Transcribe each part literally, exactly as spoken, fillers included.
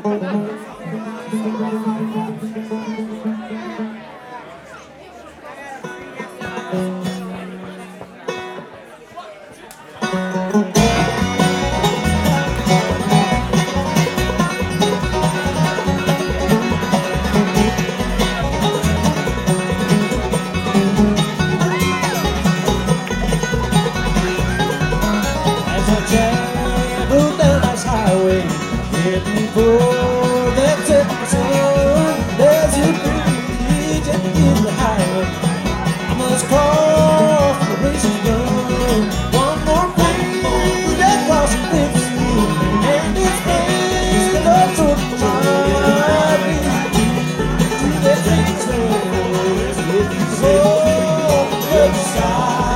Heading for that setting sun, there's a bridge at the end of the highway. I must cross the racing gun. One more bridge across the river, and it's been up to the line. To that setting sun, if you go on the other side.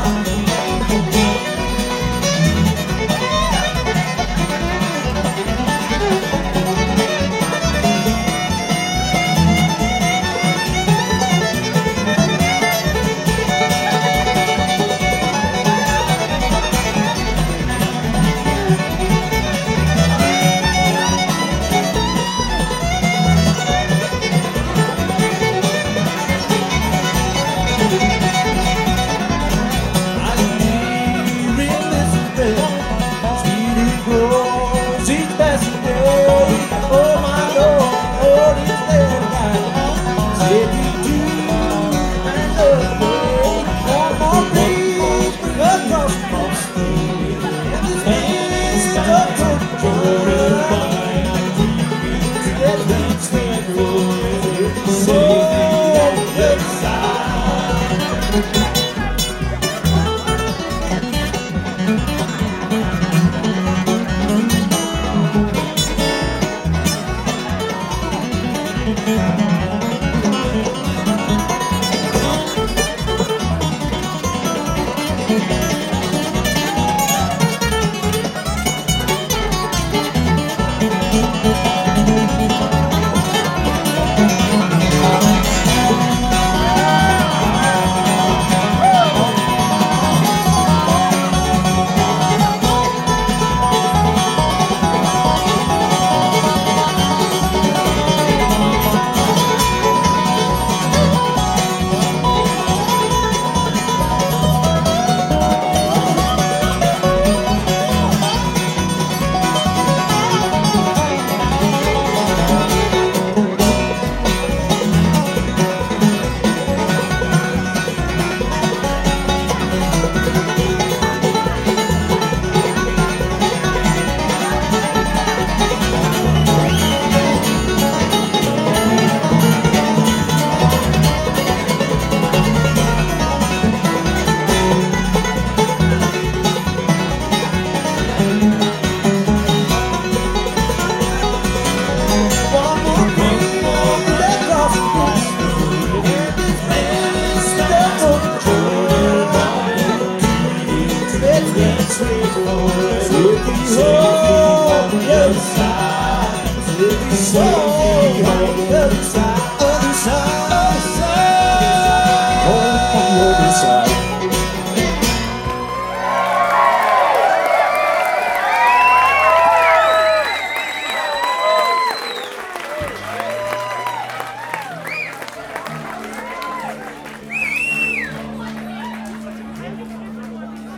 So, other side, other side.